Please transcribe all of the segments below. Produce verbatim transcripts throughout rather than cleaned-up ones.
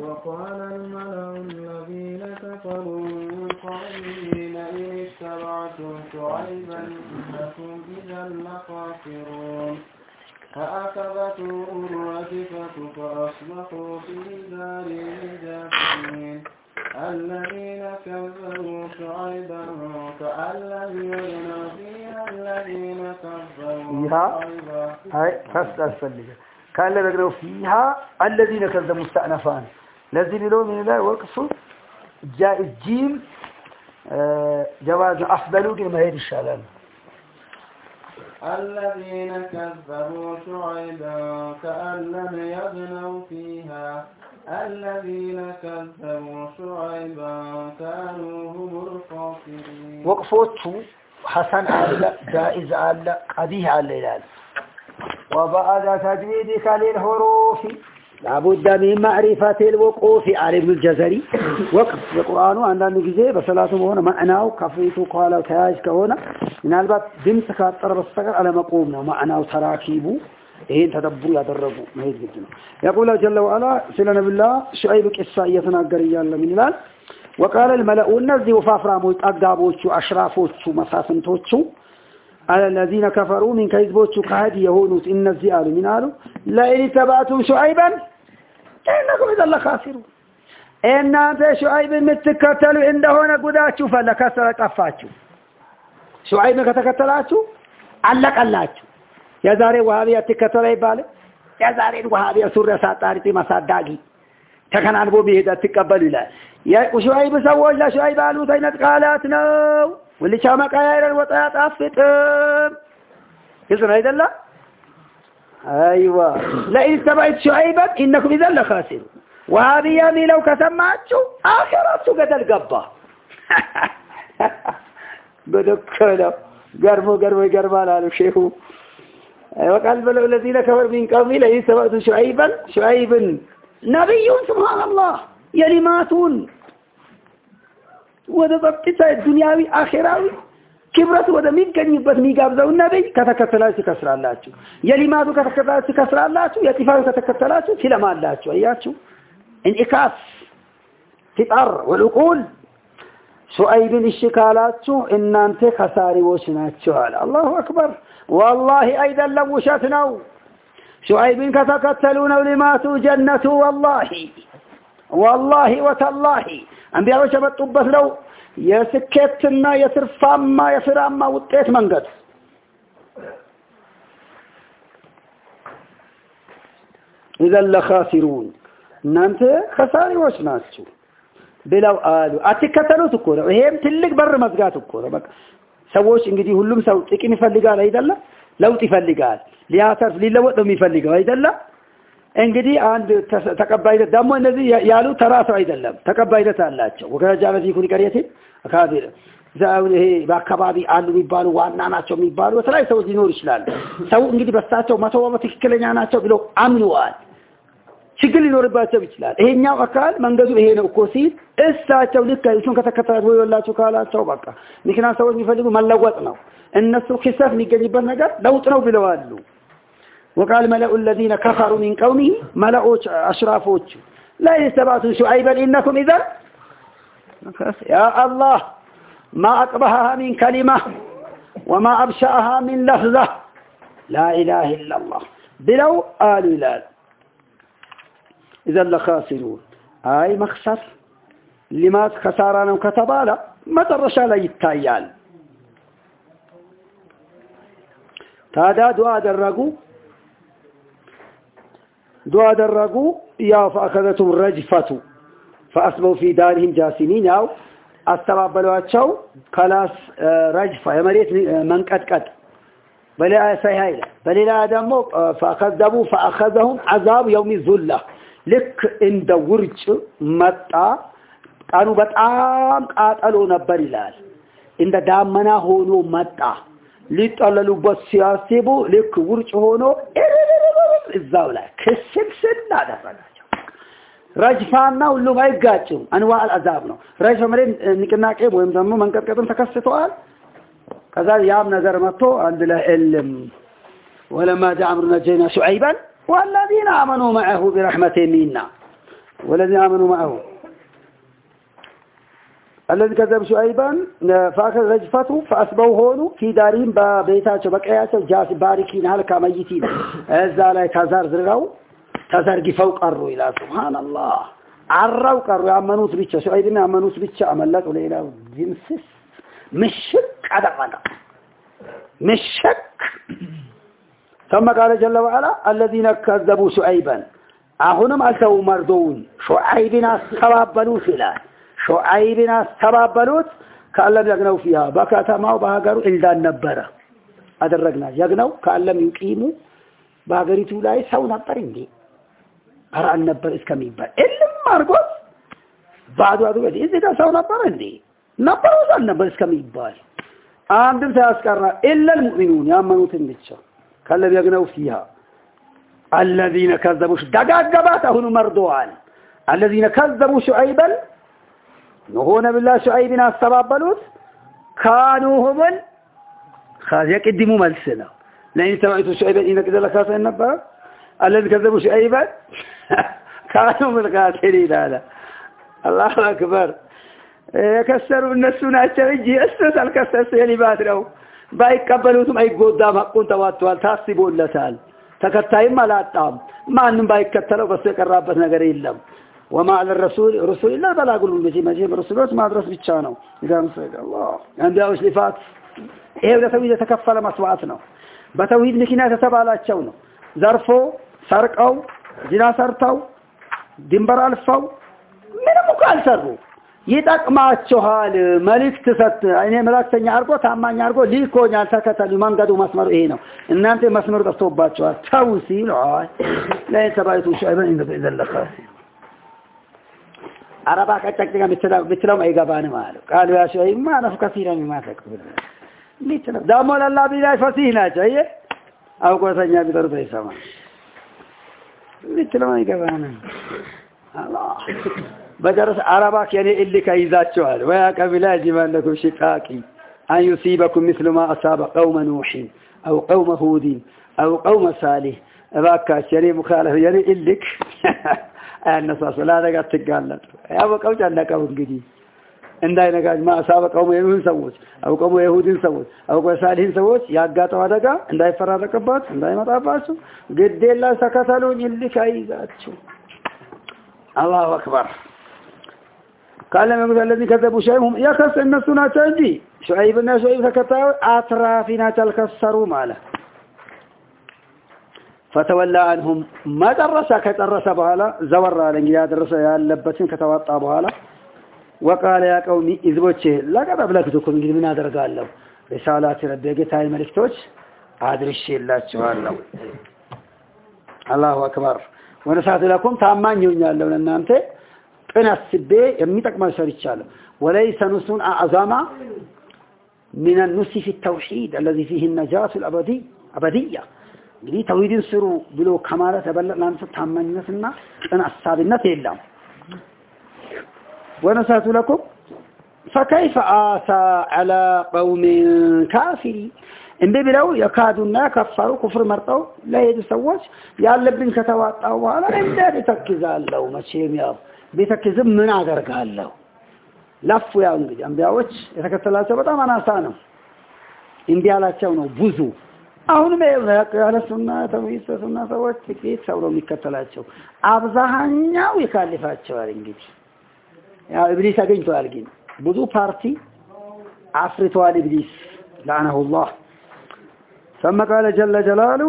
وقال الملأ الذين كفروا من قومه لئن اتبعتم شعيبا إنكم إذا لخاسرون فأخذتهم الرجفة فأصبحوا في دارهم جاثمين الذين كذبوا شعيبا كأن لم يغنوا فيها الذين كذبوا شعيبا هاي فاستأسفل كأن لم يغنوا فيها الذين كذبوا مستأنفان الذين لهم من الله وقصوا جاء الجيم جواز أفضلوا كما هي الشالان الذين كذبوا شعيبا كأن لم يغنوا فيها الذين كذبوا شعيبا كانوا هم الخاسرين وقفوته حسن على جائز على قبيح على الهلال وبعد تجويدك للحروف لابد من معرفة الوقوف على ابن الجزري وقف القرآن عندنا نجزي بسلاته هنا معناه كفيته قال وتاج كهنا من الباب دمسك الطرف الصغر على مقومنا معناه تراكيبه إيه تدبر يدربوا ما هي جدنا يقول جل وعلا سلنا بالله شعيب قصة يتناقر يالله من الآن وقال الملأ النزي وفافرامو أقدابوشو أشرافوشو مساسنتوشو على الذين كفروا من كيزبوشو كهدي يهونوت إن الزيال من آلو لئن تبعتم شعيبا إنكم إذا الله خاسرون إن أنت شعيب متكتلوا عنده نقوداتشو فلا كسرت أفاتشو شعيب كتكتلاتشو علق اللاتشو يا زاري وهابي أتكتل يبالي يا زاري وهابي سورة ساتارتي مساداقي تكن عنبو بيهدا تقبل الله يا شعيب سوّج لا شعيب قالوا تينت قالاتنا واللي شامك آيار الوطيات أفتم يسمع إذا الله أيوة لئن اتبعت شعيبا إنكم إذا لخاسرون وهذه يامي لو كسمعتشو آخرتشو قد القبة بدكنا قرموا قرموا قرموا لالو شيخو وقال بلو الذين كفروا من قومه لئن اتبعت شعيبا شعيب نبي سبحان الله يلماتون وذا ضبطة الدنياوي آخراوي كبرت وذا مين كان يبت ميقابزه النبي كتكتلاتو كسر اللاتو يلماتو كتكتلاتو كسر اللاتو يتفاو كتكتلاتو سلما اللاتو أياتو انعكاس تطر والعقول شعيب الشكالاتو إن أنت خساري وشناتو الله أكبر والله أيضا لوشتناو شعيب كتكتلون ولماتوا جنة والله والله وتالله أنبياء وشبت طبت لو يسكتنا يترفاما يفراما وطيت منقد إذا لخاسرون نانت خساري وشناتو بلو آلو أتكتلو تكورا وهم تلك بر مزقات تكورا سووش انجدي هلوم سو تكين يفلقال أيضا لا لو تفلقال لياترف للوط لم يفلقال أيضا لا እንግዲህ አንድ ተቀባይነት ደግሞ እነዚህ ያሉ ተራሰው አይደለም ተቀባይነት አላቸው ወገጃለ ዚኩን ቀሪየት አካባቢ ዛው ይሄ በአካባቢ አሉ የሚባሉ ዋና ናቸው የሚባሉ በተለይ ሰው ሊኖር ይችላል ሰው እንግዲህ በስታቸው መቶ በመቶ ትክክለኛ ናቸው ብለው አምነዋል ችግር ሊኖርባቸው ይችላል ይሄኛው አካል መንገዱ ይሄ ነው እኮ ሲል እሳቸው ልክ አይሱን ከተከታተሉ ይወላችሁ ካላቸው በቃ ምክንያቱም ሰው የሚፈልጉ መለወጥ ነው እነሱ ክሰፍ የሚገኝበት ነገር ለውጥ ነው ብለዋል وقال ملأ الذين كفروا من قومه ملأوا أشرافوش لا يستبعثوا شعيبا إنكم إذا يا الله ما أقبحها من كلمة وما أبشأها من لفظة لا إله إلا الله بلو آل إلال إذا لخاسرون أي مخسر لما خسارانا وكتبالا ما ترشى لا يتايال تادا دعاء درقوا دعاء درقوا يا فأخذتهم الرجفة فأصبحوا في دارهم جاثمين أو استقبلوا خلاص رجفة يا مريت من قد قد بل سيهايله بل لا دمو فأخذوا فأخذهم عذاب يوم الذلة لك عند ورج متى كانوا بتام قاتلوا نبر ይላል እንደ ዳመና ሆኖ መጣ ሊጠለሉበት ሲያስቡ ልክ ውርጭ ሆኖ እዛው ላይ ክስክስል አደረጋቸው ረጅፋና ሁሉም አይጋጭም አንዋዕ አልአዛብ ነው ረጅፋ ማለት ንቅናቄ ወይም ደግሞ መንቀጥቀጥም ተከስተዋል ከዛ ያም ነገር መጥቶ አንድ ለዕልም ولما جاء امرنا نجينا شعيبا والذين امنوا معه برحمه منا والذين آمنوا معه الذي كذب شعيبا فأخذ رجفته فأصبحوا هونوا في دارهم ببيتاتهم بقياتهم جاس باركين هلك ميتين إذا لا تزار زرعوا تزار فوق قروا إلى سبحان الله عروا قروا يأمنوت بيتش شعيبنا يأمنوت بيتش عملت ولا إلى جنسس مش شك هذا قال مش شك ثم قال جل وعلا الذين كذبوا شعيبا أهونم ألتوا مردون شعيبنا استبابلوا فلان شعيبنا استبابلوت كألم يقنوا فيها بكاتا ما وبهاقروا إلدان النبرة أدرقنا يقنوا كألم يقيموا بهاقريتوا لا يساون الطرين دي أرى النبر إسكاميبا إلا مارقوس بعدوا أدوا بدي إذا ساون الطرين دي نبر وصل النبر إسكاميبا عندما سأذكرنا إلا المؤمنون يأمنوا تنبتشا كألم يقنوا فيها الذين كذبوا دقاقبات هنو مردوعان الذين كذبوا شعيبا نهون بالله شعيبنا استبابلوت كانوا هم خاذ يقدموا ملسنا لأن تبعتوا شعيبا إنك إذا لكاسا النبار الذين كذبوا شعيبا كانوا من القاتلين هذا الله أكبر يكسروا النسونا الشريجي أسرس الكسر سيلي باتروا بايك قبلوتم أي قدام حقون تواتوال تاسبون لسال تكتايم ما لا تام ما أنهم بايك كتلوا بس يقربت نقر إلا وما على الرسول رسول الله بلا يقولون بجي مجيب الرسولات ما أدرس بيتشانوا إذا مسيد الله عندي أوش لفات إيه وده تويد تكفل مسوعتنا بتويد لكنا تتبع لا تشونه ظرفوا سرقوا زنا سرطوا دنبر ألفوا من مقال سروا يتقمعوا ملك تسط يعني ملاك تنيا أرقو تامان يارقو ليكو نيال تكتل من قدو مسمر إينو إن أنت مسمر تصوباتوا توسيل عاي لا يتبعيتوا شعبا إن بإذن الله خاسر عربا كتكتك مثلهم أي قبان مالو قالوا يا شعيب ما نفق كثيرا مما تكبر مثلهم داموا لله بلا فسيحنا جاية أو قوة نيا بطرف إساما مثلهم أي قبان الله بجرس عرباك يعني اللي كيزات شوال ويا كبلا جمان لكم شقاكي أن يصيبكم مثل ما أصاب قوم نوح أو قوم هود أو قوم صالح أباكاش يعني مخالف يعني إلك النصاص لا تقعد تقالت يا أبو قوش عندك أبو قديم عندنا قاعد ما أصاب قوم يهود سووش أو قوم يهود سووش أو قوم صالح سووش يقعد وادقا عندنا فرار كبات عندنا ما تعباسو قد الله سكتلون اللي كيزات شو الله أكبر قال لما يقول الذين كذبوا شعيبهم يخص الناس ناتجي شعيب الناس شعيب فكتاو أطرافنا تلكسروا ماله فتولى عنهم ما درس كترس بهالا زور على يا درس يا لبسين كتواطا بهالا وقال يا قومي اذبوچه لقد ابلغتكم እንግዲህ ምን አደርጋለሁ رسالات ربي ጌታዬ መልእክቶች አድርሼላችኋለሁ الله اكبر ونسات لكم ታማኝ ሆኛለሁ ለእናንተ ጥናስቤ የሚጠቅመው ሰርቻለሁ وليس نسون اعظم من النسي في التوحيد الذي فيه النجاة الابدي ابديه እንግዲህ ተውሂድን ስሩ ብሎ ከማለት ተበለናን ተታማኝነትና ጥናሳብነት የለም ونسات لكم فكيف آسى على قوم كافرين እንዴ ብለው የካዱና ከፈሩ ኩፍር መርጠው ለሄዱ ሰዎች ያለብን ከተዋጣው በኋላ እንዴት ተከዛለው መቼም ያው ቤተክዝም ምን አደርጋለሁ ለፉ ያው እንግዲህ አንቢያዎች የተከተላቸው በጣም አናሳ ነው እንዲያላቸው ነው ብዙ አሁን ያለሱና ተውሂድና ሰዎች ጥቂት ሰው ነው የሚከተላቸው አብዛኛው ይካልፋቸዋል እንግዲህ ያው ኢብሊስ አገኝቷል ግን ብዙ ፓርቲ አፍርቷል ኢብሊስ لعنه الله ثم قال جل جلاله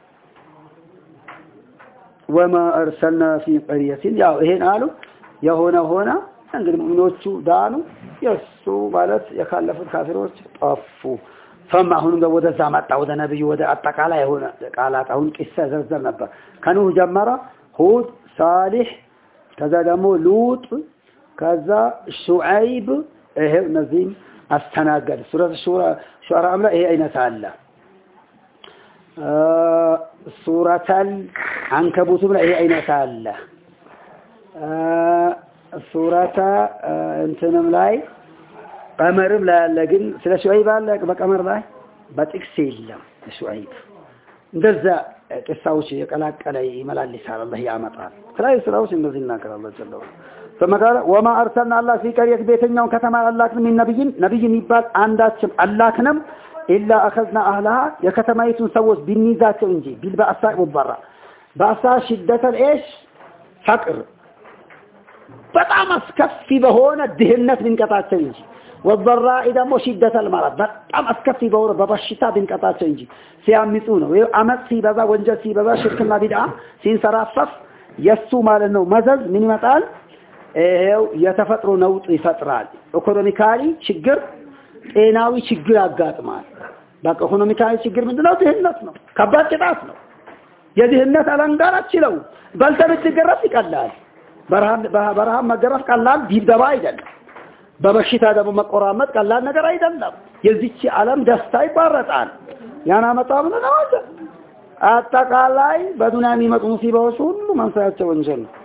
وما أرسلنا في قرية يا هين قالوا يا هنا هنا እንግዲህ ሙእሚኖቹ ዳኑ የሱ ማለት የካለፉት ካፊሮች ጠፉ فما هون ወደ ዛማጣ ወደ ነብዩ ወደ አጠቃላይ የሆነ ቃላት አሁን ቂሳ ዘርዘር ነበር ከኑህ ጀመረ ሁድ ሳሊህ ከዛ ደግሞ ሉጥ ከዛ ሹዓይብ ይሄ እነዚህ አስተናገደ ሱረቱ ሹራ ሹዓራም ላይ ይሄ አይነት አለ ሱረቱል አንከቡትም ላይ ይሄ አይነት አለ ሱረቱ እንትንም ላይ ቀመርም ላይ አለ ግን ስለ ሹዓይብ አለ በቀመር ላይ በጥቅስ የለም ሹዓይብ እንደዛ قصاوش يقلاقل يملالسال الله ያመጣል ከላይ ስራውስ እንደዚህ እናገራለሁ الله ثم قال وما ارسلنا الله في قريه بيتኛው ከተማ አላክን ምን ነብይን ነብይ የሚባል አንዳችም አላክንም إلا أخذنا أهلها የከተማይቱን ሰዎች ቢኒዛቸው እንጂ بالبأساء والضراء بأساء شدة الإيش فقر በጣም አስከፊ በሆነ ድህነት ብንቀጣቸው እንጂ والضراء ደግሞ شدة المرض በጣም አስከፊ በሆነ በበሽታ ብንቀጣቸው እንጂ ሲያምጹ ነው ወይ አመጽ ሲበዛ ወንጀል ሲበዛ ሽርክና ቢድዓ ሲንሰራፈፍ የሱ ማለት ነው መዘዝ ምን ይመጣል ይሄው የተፈጥሮ ነውጥ ይፈጥራል ኢኮኖሚካሊ ችግር ጤናዊ ችግር ያጋጥማል በቃ ኢኮኖሚካሊ ችግር ምንድነው ድህነት ነው ከባድ ቅጣት ነው የድህነት አለንጋራች ነው በልተብት ገረፍ ይቀላል በረሃም በረሃም መገረፍ ቀላል ዲብደባ አይደለም በበሽታ ደግሞ መቆራመጥ ቀላል ነገር አይደለም የዚች ዓለም ደስታ ይባረጣል ያና መጣም ነው አጠቃላይ በዱንያ የሚመጡ ሙሲባዎች ሁሉ መንሳያቸው ወንጀል ነው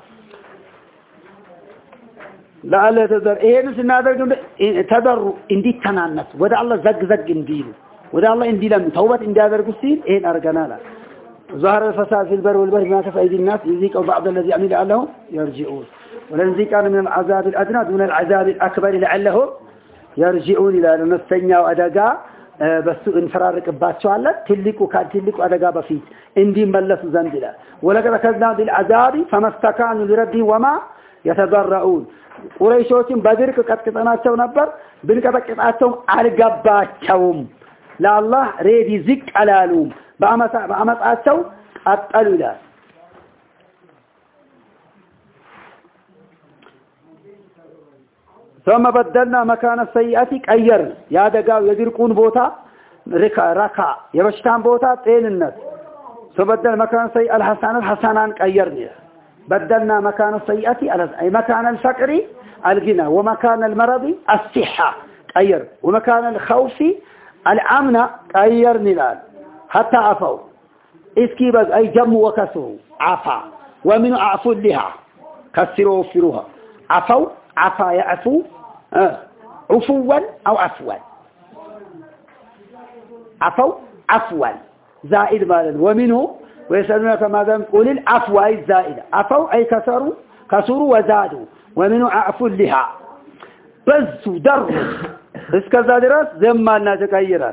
ለአለ ተዘር ይሄን ስናደርግ ተደሩ እንዲተናነስ ወደ አላህ ዘግ ዘግ እንዲሉ ወደ አላህ እንዲለም ተውበት እንዲያደርጉ ሲል ይሄን አርገናል ظهر الفساد في البر والبحر بما كسبت أيدي الناس يذيقوا بعض الذي عمل لعلهم يرجعون ولنذيقن من العذاب الأدنى دون العذاب الأكبر لعلهم يرجعون إلى نفسنا وأدقا بس انفرارك باتشوالا تلقوا كان تلقوا أدقا بفيت اندي ملسوا زندلا ولقد أخذنا بالعذاب فما استكانوا لربهم وما يتضرعون ቁረይሾችን በድርቅ ቀጥቅጠናቸው ነበር ብንቀጠቅጣቸው አልገባቸውም ለአላህ ሬዲ ዝቅ አላሉም በአመጣ በአመጣቸው ቀጠሉ ይላል ثم بدلنا مكان السيئات ቀየር ያደጋው የድርቁን ቦታ ረካ ረካ የበሽታን ቦታ ጤንነት فبدل مكان السيئة الحسنة الحسنان ቀየርን بدلنا مكان السيئة أي مكان الفقر الغنى ومكان المرض الصحة غير ومكان الخوف الأمن غير نلال حتى عفوا اسكي بس أي جم وكسروا عفا ومن عفو لها كسروا وفروها عفوا عفا يعفو أه. عفوا أو عفوا عفوا عفوا زائد مالا ومنه ويسألونك ماذا قل العفو أي الزائدة عفوا أي كسروا كسروا وزادوا ومنه عفو لها بس در اسكذا درس زماننا تغيرات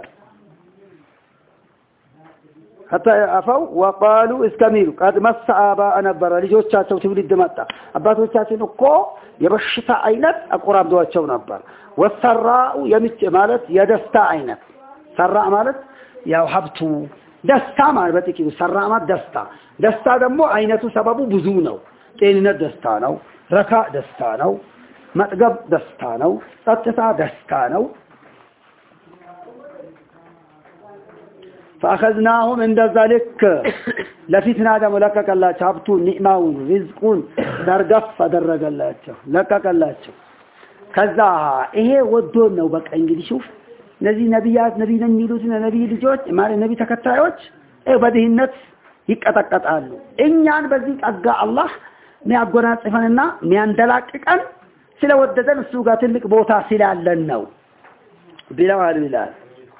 حتى عفوا وقالوا اسكميلوا قد مس آباءنا نبر ልጆቻቸው ትውልድ መጣ አባቶቻችን እኮ የበሽታ አይነት አቆራምዷቸው ነበር ወሰራኡ የሚጭ ማለት የደስታ አይነት ሰራ ማለት ያው ሀብቱ ደስታ ማለት በጥቂቱ ሰራ ማለት ደስታ ደስታ ደግሞ አይነቱ ሰበቡ ብዙ ነው ጤንነት ደስታ ነው ረካ ደስታ ነው መጥገብ ደስታ ነው ጸጥታ ደስታ ነው فاخذناهم عند ذلك لفتنا دم لككلاچ ሀብቱ ኒዕማውን ሪዝቁን ደርገፍ አደረገላቸው ለከከላቸው ከዛ ይሄ ወዶ ነው በቃ እንግዲህ ሹፍ እነዚህ ነብያት ነብይ ነን የሚሉት ነብይ ልጆች ማለት ነብይ ተከታዮች በድህነት ይቀጠቀጣሉ እኛን በዚህ ጸጋ አላህ ሚያጎናጽፈንና ሚያንደላቅቀን ስለወደደን እሱ ጋር ትልቅ ቦታ ስላለን ነው ቢላዋል ቢላል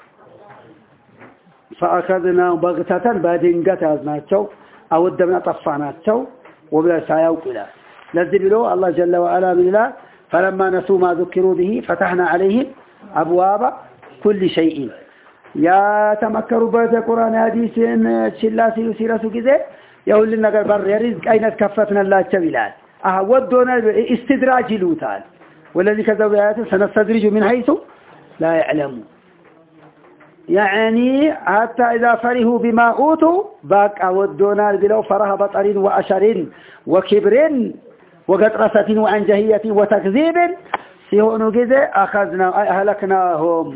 فاخذنا بغتة بادنگت ازناچو اودمنا طفاناچو وبلا ساياوق ይላል ለዚህ ብሎ አላህ جل وعلا ቢላ فلما نسوا ما ذكروا به فتحنا عليهم ابواب كل شيء يا تمكروا بالقران حديثን ችላሲ ሲራሱ ጊዜ የሁሉ ነገር በር የሪዝቅ አይነት ከፈትናላቸው ይላል አወዶና استدراج ይሉታል والذي كذب آيات سنستدرج من حيث لا يعلمون يعني حتى إذا فرحوا بما أوتوا باق ودونا بلو فرح بطر وأشر وكبر وقطرسة وعنجهية وتكذيب سيهونوا كذا أخذنا أهلكناهم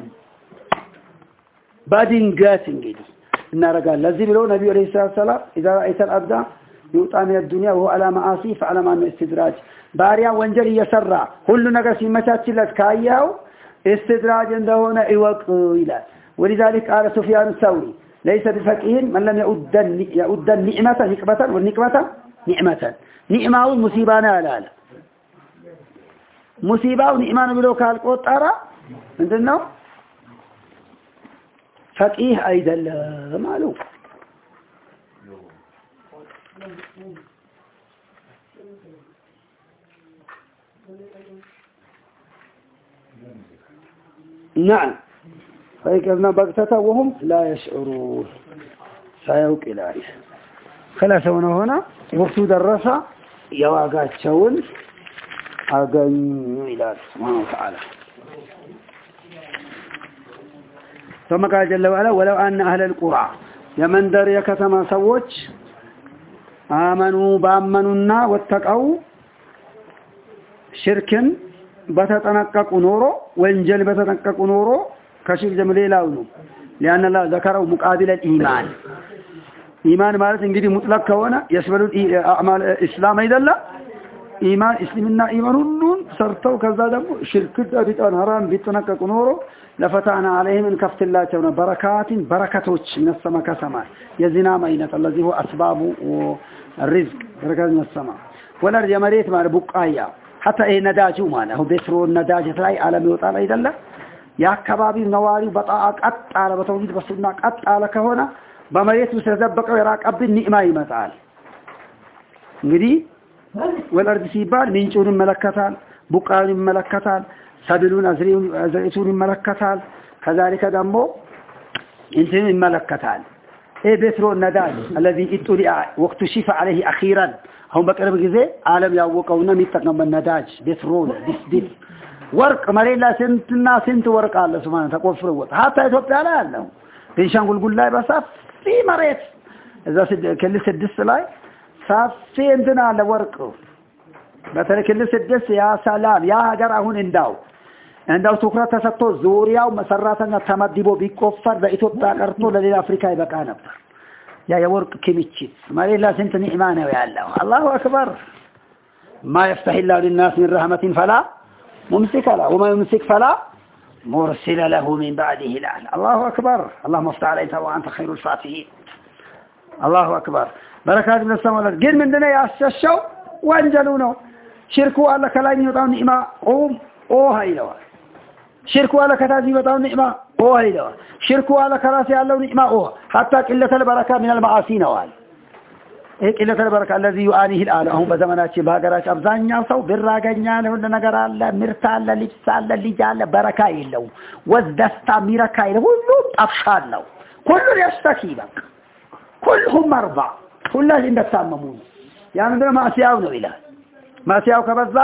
بعدين قاسم كذا إن رجال لذي بلو نبي عليه الصلاة والسلام إذا رأيت الأبد يؤتى من الدنيا وهو على معاصي فعلم أنه استدراج باريا وانجلي يسرع كل نقص مشاكل كاياو استدراج عندهنا إيوك إلى ولذلك قال سفيان الثوري ليس بفقيه من لم يؤد يؤد النعمة نقمة والنقمة نعمة نعمة المصيبة لا لا مصيبة ونعمة بلو كالقطرة عندنا فقيه أيضا معلوم نعم فيكرنا بغتة وهم لا يشعرون سيوك إلهي خلاص هنا وقت درسة يواقات شون أغنوا إلى سبحانه وتعالى ثم قال جل وعلا ولو أن أهل القرى يمن در يكتما سووش آمنوا بأمننا واتقوا شركا بتتنقق نورو وانجل بتتنقق نورو كشف جملي لاونو لأن الله ذكره مقابل الإيمان إيمان مالت انجدي مطلق كونا يشمل أعمال الإسلام أيضا لا إيمان إسلامنا إيمان النون سرطو كذا دمو شركة بيتان هران بتنقق نورو لفتحنا عليهم من كفت الله تعالى بركات بركاتوش من السماء كسماء يزنا مينة الذي هو أسباب الرزق بركات من السماء ونرجع يمريت مع بقايا حتى إيه نداجو معنا هو بيسرو النداج تلاقي عالمي وطالع إذا لا يا كبابي نواري بطاقة قط على بتوجد بسنا قط على كهونا بمريت مسرزبق وراك أب النعمة يمتعال نري والأرض سيبال منشون ملكتال بقال ملكتال سبلون أزريتون ملكتال كذلك دمو انتم ملكتال إيه بيسرو النداج الذي اتولع واكتشف عليه أخيرا هم بقرب جزء عالم يوقعونا ميتقن بالنداج بيسرون ديس ديس ورق مريلا سنتنا سنت ورق الله سبحانه تقفر وط حتى يتوقع لا له بنشانقول قول لا بصف في مريت إذا سد كل سدس لاي صف في عندنا على ورق مثلا كل سدس يا سلام يا هجر هون انداو انداو تكرا تسطو زوريا ومسراتنا تمدبو بيكفر بإثيوبيا قرطو للي أفريقيا يبقى نبر يا يورق كيميتشي مريلا سنت نعمانه يا الله الله أكبر ما يفتح الله للناس من رحمة فلا ممسك له وما يمسك فلا مرسل له من بعده لا الله أكبر اللهم افتح عليك وأنت خير الفاتحين الله أكبر بركات من السماء قل من دنيا الشو وانجلونه شركوا على كلام يطعون نعمة قوم أوه إلوه شركوا على كتازي يطعون نعمة أوه إلوه شركوا على كراسي على نعمة أوه حتى قلة البركة من المعاصي نوال هيك قلة البركة الذي يعانيه الآن هم بزمانات بهاجرات أبزانيا صو بالراجعيا ولا نجار الله مرتال لبسال لجال بركة إلو وزدستا ميركا إلو كلهم أفشال له كلهم يشتكي لك كلهم مرضى كلهم عندك ساممون يعني عندنا ما أسياونه إله ما أسياو كبزا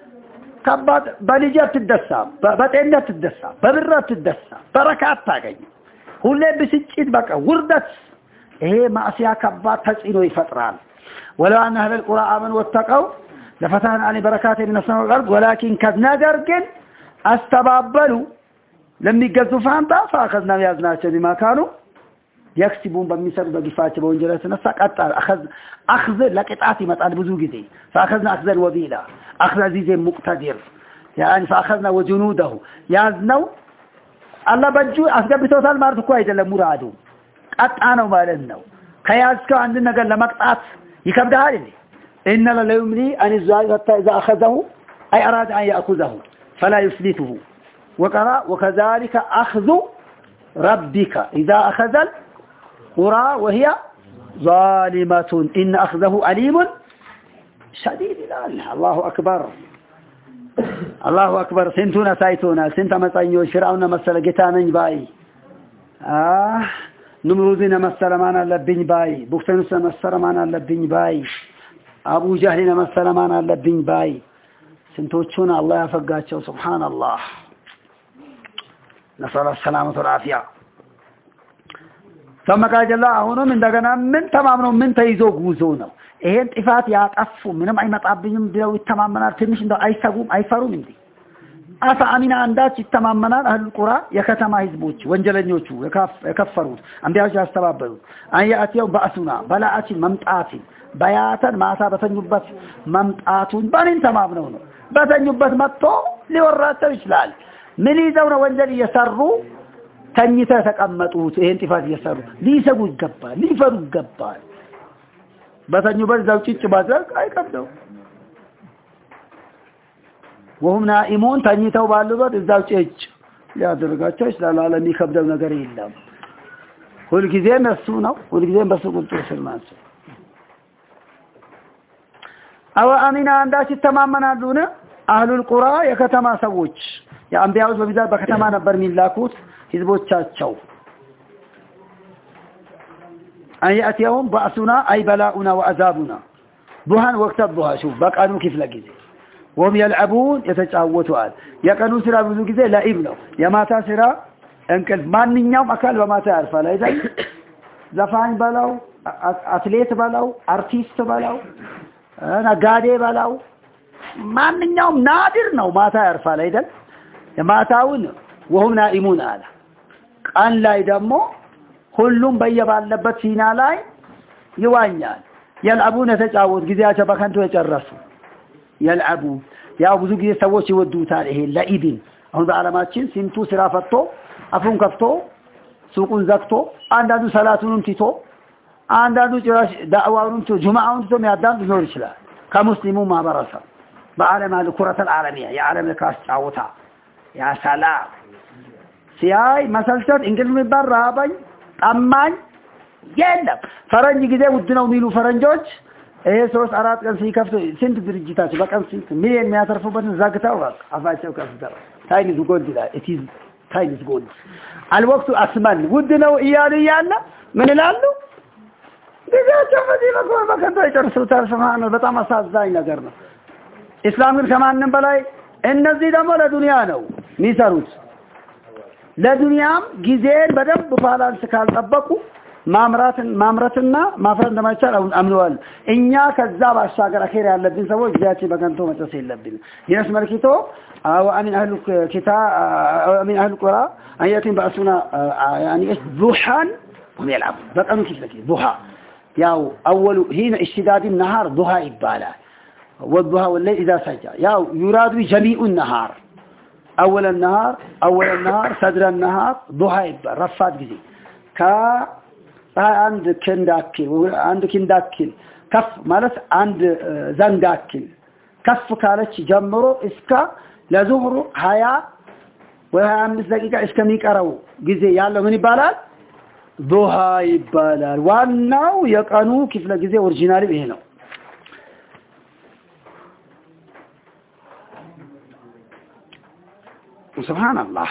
كبات بليجات تدسا بتأنيات تدسا ببرات تدسا بركات تاجي كلهم بسجد بقى وردت إيه ما أسيا كبات تسئلوا يفتران ولو أن أهل القرى آمنوا واتقوا لفتحنا على بركات من السماء والأرض ولكن كذنا درجن استبابلوا لم يجزوا فانتا فأخذنا بيازناش بما كانوا يكسبون بمثل بقفات بونجلة نساك أخذ أخذ لقطعتي متعال بزوجي دي فأخذنا أخذ الوبيلة أخذ عزيز مقتدر يعني فأخذنا وجنوده يازنوا الله بجو أسقب بتوصل مارتو كويس لمرادو أتعنوا مالناو كياسكو عندنا قال لمقطعت يكبدها لي إن لا يملي أن الزائر حتى إذا أخذه أي أراد أن يأخذه فلا يفلته وقرأ وكذلك أخذ ربك إذا أخذ القرى وهي ظالمة إن أخذه أليم شديد الله الله أكبر الله أكبر سنتنا سايتونا سنت مسايو شرعون مسألة جتانا باي آه نمرودنا مسلمان لبن باي بوكتنس مسلمان لبن باي أبو جهل مسلمان لبن باي سنتوچون الله يفقاچو سبحان الله نسأل السلامة والعافية ثم قال جل هنا من دغنا من تمامنو من تيزو غوزو ነው ይሄን ጥፋት ያጠፉ ምንም አይመጣብኝም ብለው ይተማመናል ትንሽ እንደው አይሰጉም አይፈሩም እንዴ አሳ አሚና አንዳች ይተማመናል አህል ቁራ የከተማ ህዝቦች ወንጀለኞቹ የከፈሩት አንቢያዎች ያስተባበሉት አያቲው ባሱና በላአችን መምጣትን በያተን ማታ በተኙበት መምጣቱን ባንን ተማምነው ነው በተኙበት መጥቶ ሊወራቸው ይችላል ምን ይዘው ነው ወንጀል እየሰሩ ተኝተው ተቀመጡት ይሄን ጥፋት እየሰሩ ሊሰጉ ይገባል ሊፈሩ ይገባል በተኙበት ዛው ጭጭ ባዘቅ አይከብደው وهم نائمون ተኝተው ባሉበት እዛው ጭጭ ሊያደርጋቸው ይችላል ዓለም ይከብደው ነገር የለም ሁሉ ጊዜ ነሱ ነው ሁሉ ጊዜ በሱ ቁጥጥር ስር ናቸው أو أمين عنداش التمامنا دون أهل القرى يكتما سووش يا أنبياء وبذات بكتما نبر من لاكوت حزبوت تشاو أن يأتيهم بأسنا أي بلاؤنا وعذابنا ضحى وقت الضحى شوف بقانو كيف لقيزي وهم يلعبون يتجاوتوا يقانو سرا بزو كيزي لا ابنه يماتا سرا انكل مانينيوم أكل وماتا يعرفها لا إذا زفان بلاو أتليت بلاو أرتيست بلاو نقادي بلاو مانينيوم نادر نو ماتا يعرفها لا إذا يماتاون وهم نائمون على قان لا يدمو ሁሉም በየባለበት ሲና ላይ ይዋኛል يلعبون ተጫወት ጊዜያቸው በከንቱ የጨረሱ يلعቡ ያው ብዙ ጊዜ ሰዎች ይወዱታል ይሄ ለኢድን አሁን በአለማችን ሲንቱ ስራ ፈቶ አፉን ከፍቶ ሱቁን ዘግቶ አንዳንዱ ሰላቱንም ትቶ አንዳንዱ ጭራሽ ዳዕዋውን ትቶ ጁማዓውን ትቶ የሚያዳም ሊኖር ይችላል ከሙስሊሙ ማህበረሰብ በአለም አለ ኩረተ العالميه የዓለም ካስ ጫወታ ያ ሰላም ሲያይ መሰልቸት እንግሊዝ የሚባል ራባኝ አማኝ የለም ፈረንጅ ጊዜ ውድ ነው የሚሉ ፈረንጆች ይሄ ሶስት አራት ቀን ሲከፍቱ ስንት ድርጅታቸው በቀን ስንት ሚሊዮን የሚያተርፉበትን ዘግተው አፋቸው ከፍተው ታይምስ ጎልድ ላይ it is ታይምስ ጎልድ አልወቅቱ አስማን ውድ ነው እያሉ እያለ ምን ይላሉ ጊዜያቸው በዚህ በከንቱ ይጨርሱታል ሱብሃንአላህ በጣም አሳዛኝ ነገር ነው እስላም ግን ከማንም በላይ እነዚህ ደግሞ ለዱንያ ነው የሚሰሩት ለዱንያም ጊዜን በደንብ ባላንስ ካልጠበቁ ማምራትን ማምራትና ማፍራት እንደማይቻል አምነዋል እኛ ከዛ ባሻገር አኺር ያለብን ሰዎች ጊዜያችን በከንቱ መጨረስ የለብንም ይነስ መልኪቶ አው አሚን አህሉ ኪታ አሚን አህሉ ቁራ አያቲን ባሱና يعني ايش ضحى ويلعب በቀኑ ክፍለኪ ضحى ያው اول هنا اشتداد النهار ضحى ይባላል والضحى والليل اذا سجى ያው يراد جميع النهار أول النهار أول النهار صدر النهار ضحى رفات جزي كا عند كنداكل عند كنداكل كف مالت عند زنداكل كف كالتش جمرو إسكا لزهرو هيا وهي أمس دقيقة إسكا ميكارو جزي يالله من يبالال ضحى يبالال واناو يقانو كيف لجزي ورجينالي بهنو سبحان الله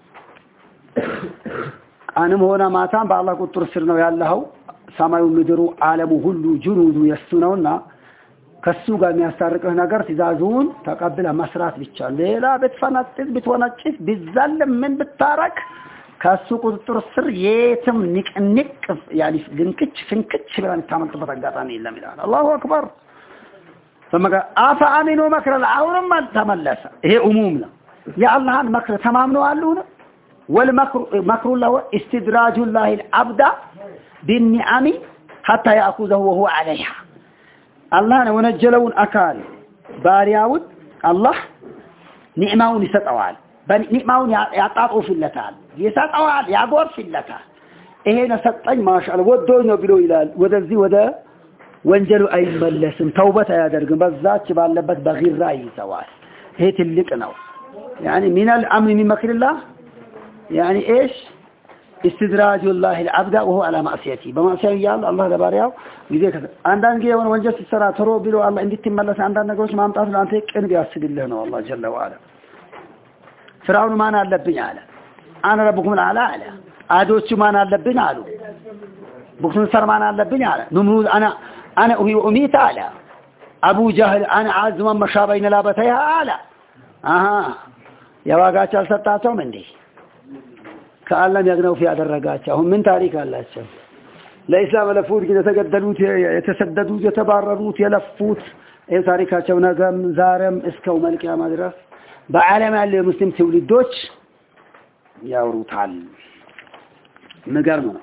أنا هنا ما تام بالله قطر سرنا يا الله سماء ومدرو عالم كله جنود يسوننا كسوغا مياسترقه ነገር ትዛዙን ተቀበለ መስራት ብቻ ሌላ በትፈናጥት በትወናጭት ቢዛለም ምን ብታረክ ከሱ ቁጥጥር ስር የትም ንቅንቅ ያሊ ግንክች ፍንክች ብለን ታመልጥበት አጋጣሚ የለም ይላል አላሁ አክበር فما አፈ አሚኑ መክረ العورም ተመለሰ ይሄ ኡሙም ነው يا الله مكر تمامنوا قالونا والمكر مكر الله استدراج الله العبد بالنعم حتى يأخذه وهو عليها الله ونجلون أكال بارياود الله نعمون يستطوال نعمون يعطاقوا في اللتال يستطوال يعبور في اللتال إيه نستطيع ما شاء الله ودونا بلو إلال ودرزي ودا وانجلوا أي ملسن توبة يا درقم بذات شبال لبت بغير رأي سواس هي تلك نو يعني من الأمر من مكر الله يعني إيش استدراج الله العبد وهو على معصيته بمعصية الله الله دبارياو جزيك عندنا جي وانا وانجس السرعة ترو بلو الله عندي تملس عندنا نقولش ما امتاثل عن تيك إن بيأسد الله نو الله جل وعلا فرعون ما نالبني على أنا ربكم العلا على عادوش ما نالبني على بكتن سر ما نالبني على نمرود أنا أنا أهي وأميت على أبو جهل أنا عاز من مشابين لابتيها على أها የዋጋቸው አልሰጣቸው እንዴ ከአላህ ያግነው في ያደረጋቸው ምን ታሪክ አላቸው ለኢስላም ለፉት ግን የተገደሉት የተሰደዱት የተባረሩት የለፉት ይሄ ታሪካቸው ነገም ዛሬም እስከው መልቂያ ማድረስ በዓለም ያለ ሙስሊም ትውልዶች ያወሩታል ነገር ነው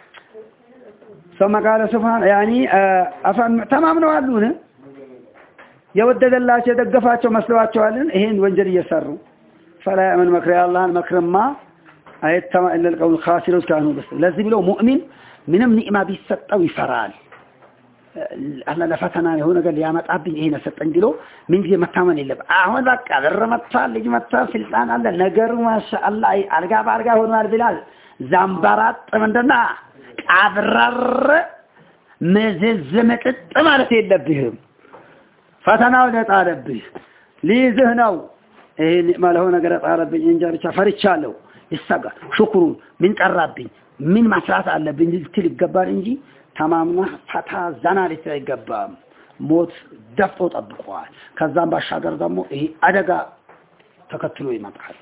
ثم قال سبحانه يعني افن تمام ነው አሉን የወደደላቸው የደገፋቸው መስሏቸዋልን ይሄን ወንጀል እየሰሩ فلا من مكر الله مكر ما ايتما الا القوم الخاسرون كانوا بس لازم له مؤمن ምንም ንዕማ ቢሰጠው ይፈራል አላህ ለፈተና የሆነ ነገር ሊያመጣብኝ ይሄን ሰጠኝ ብሎ ምን ጊዜ መታመን የለም አሁን በቃ ረመታ ልጅ መታ ስልጣን አለ ነገሩ ማሻአላህ አልጋ ባርጋ ሆኗል ብላል ዛምባራት ምንድና አብረር መዘዝ መጥጥ ማለት የለብህም ፈተናው ለጣለብህ ሊይዝህ ነው ይሄ ማለው ነገር ጣለብኝ እንጂ ብቻ ፈርቻለሁ ይሰጋ ሽክሩ ምን ቀራብኝ ምን መስራት አለብኝ ልትል ይገባል እንጂ ተማምና ፈታ ዘና ልትል ይገባል ሞት ደፍቶ ጠብቋል ከዛም ባሻገር ደግሞ ይሄ አደጋ ተከትሎ ይመጣል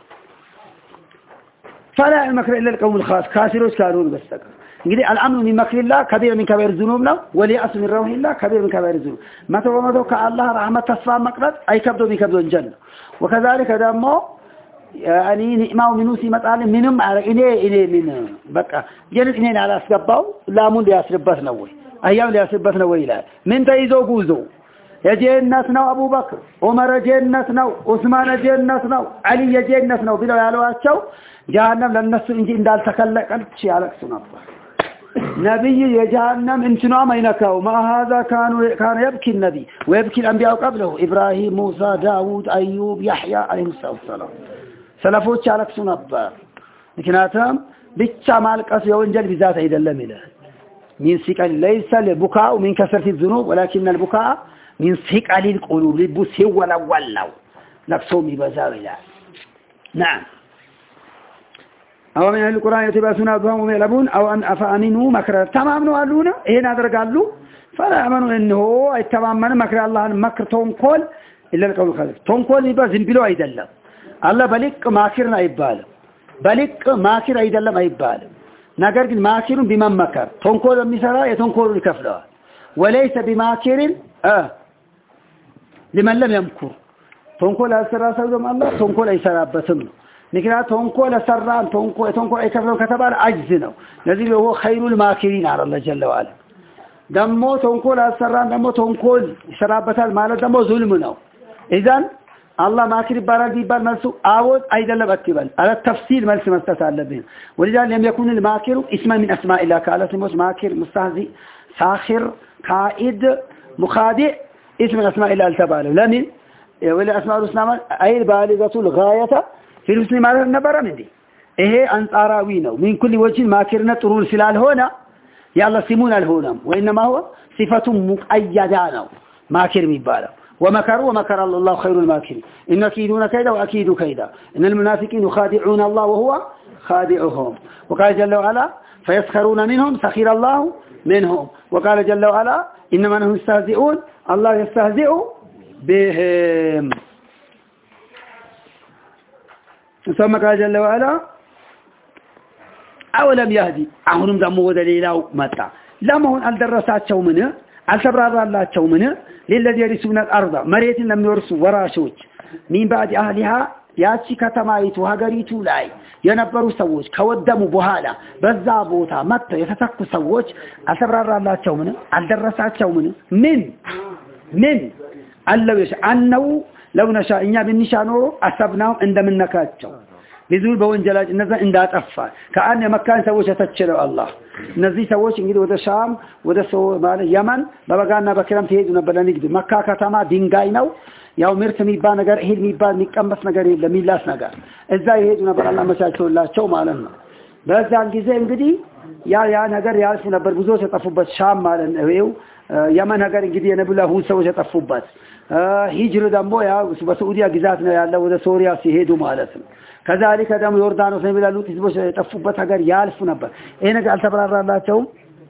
فلا المكر الا القوم الخاص كافرون كانوا بستقر እንግዲህ الامن من مكر الله كبير من كبائر الذنوب ነው وليأس من روح الله كبير من كبائر الذنوب ما تقوموا كالله رحمه ተስፋ መቅረት አይከብዶ ቢከብዶ እንጀል وكذلك ደግሞ يعني نعمው ምኑ ሲመጣል ምንም እኔ እኔ ምን በቃ ጀነት እኔን አላስገባው ላሙን ሊያስርበት ነው ወይ አያው ሊያስርበት ነው ወይ ይላል ምን ተይዞ ጉዞ የጀነት ነው አቡበክር ዑመር የጀነት ነው ዑስማን የጀነት ነው አሊ የጀነት ነው ብለው ያሏቸው ጀሃነም ለነሱ እንጂ እንዳልተከለቀች ያለቅሱ ነበር ነብይ የጀሃነም እንትኗ ማይነካው ማሃዛ ካኑ ካኑ يبكي النبي ويبكي الانبياء قبله ابراهيم موسى داوود ايوب يحيى عليهم السلام ሰለፎች ያለቅሱ ነበር ምክንያቱም ብቻ ማልቀስ የወንጀል ብዛት አይደለም ይላል من ثقل ليس البكاء من كثرة الذنوب ولكن البكاء من ثقل القلوب لبس ولا ولو لقصهم يبزاو ይላል نعم أو من أهل القرآن يتباسون أبهم ويلبون أو أن أفأمنوا مكر تمامنوا قالونا هنا درقالوا فلا أمنوا إنه يتمامن مكر الله مكر تنقل إلا القول الخالق تنقل يبقى زنبلو أيدلا الله بلق ماكرنا يبال بلق ماكر أيدلا ما يبال نقر ماكر بمن مكر تنقل المثلا يتنقل الكفلة وليس بماكر آه لمن لم يمكر تنقل السراسة ودم الله تنقل أي سرابتهم نكرا تنقل سران تنقل تنقل أي كفلة كتبال عجز ነው الذي هو خير الماكرين على الله جل وعلا دمو تنقل السران دمو تنقل سرابتال ማለት ደሞ ዙልም ነው اذا الله ماكر ይባላል ቢባል መልሱ አዎድ አይደለም አትበል على التفصيل መልስ መስጠት አለብን ولذلك لم يكن الماكر اسم من اسماء الله قال اسمه ماكر مستهزئ ساخر كائد مخادع اسم من اسماء الله التبالغ لمن ولا اسماء الحسنى اي بالغه الغايه في الحسن ማለት ነበር እንዴ ይሄ አንጻራዊ ነው من كل وجه ماكرنا ጥሩ ስላልሆነ ያለ ሲሙን አልሆነም وانما هو صفه مقيده ነው ማክር የሚባለው ومكروا ومكر الله خير الماكرين ان كيدون كيدا واكيد كيدا ان المنافقين يخادعون الله وهو خادعهم وقال جل وعلا فيسخرون منهم سخر الله منهم وقال جل وعلا انما هم يستهزئون الله يستهزئ بهم ثم قال جل وعلا أولم يهدي أهونم دمو ودليلاو متى لما هون الدرساتشو منه التبراراتشو منه للذي يرثون الأرض مريت لم يرثوا وراشوج من بعد أهلها ያቺ ከተማይቱ ሀገሪቱ ላይ የነበሩ ሰዎች ከወደሙ በኋላ በዛ ቦታ መጥተው የተተኩ ሰዎች አልተብራራላቸው ምን አልደረሳቸው ምን ምን ምን አለውሽ አንው لو نشاء እኛ ብንሻ ኖሮ አሰብናው እንደምንነካቸው ብዙል በወንጀላጅ እነዛ እንዳጠፋ ከአን የመካን ሰዎች ተተችለው አላህ እነዚህ ሰዎች እንግዲህ ወደ ሻም ወደ ሶ ማለት የመን በበጋና በክረምት ሄዱ ነበር ለንግድ መካ ከተማ ድንጋይ ነው ያው ምርት የሚባል ነገር እህል የሚባል የሚቀመስ ነገር የለም ሚላስ ነገር እዛ ይሄዱ ነበር አላህ መቻቸውላቸው ማለት ነው በዛን ጊዜ እንግዲህ ያ ያ ነገር ያልፍ ነበር ብዙ ተጠፉበት ሻም ማለት ነው የመን ነገር እንግዲህ የነብዩ ሰዎች ተጠፉበት ሂጅር ደግሞ ያው በሳዑዲያ ግዛት ነው ያለው ወደ ሶሪያ ሲሄዱ ማለት ነው ከዛሊከ ደግሞ ዮርዳኖስ ነው የሚላሉት ህዝቦች የጠፉበት ሀገር ያልፉ ነበር ይሄ ነገር አልተብራራላቸውም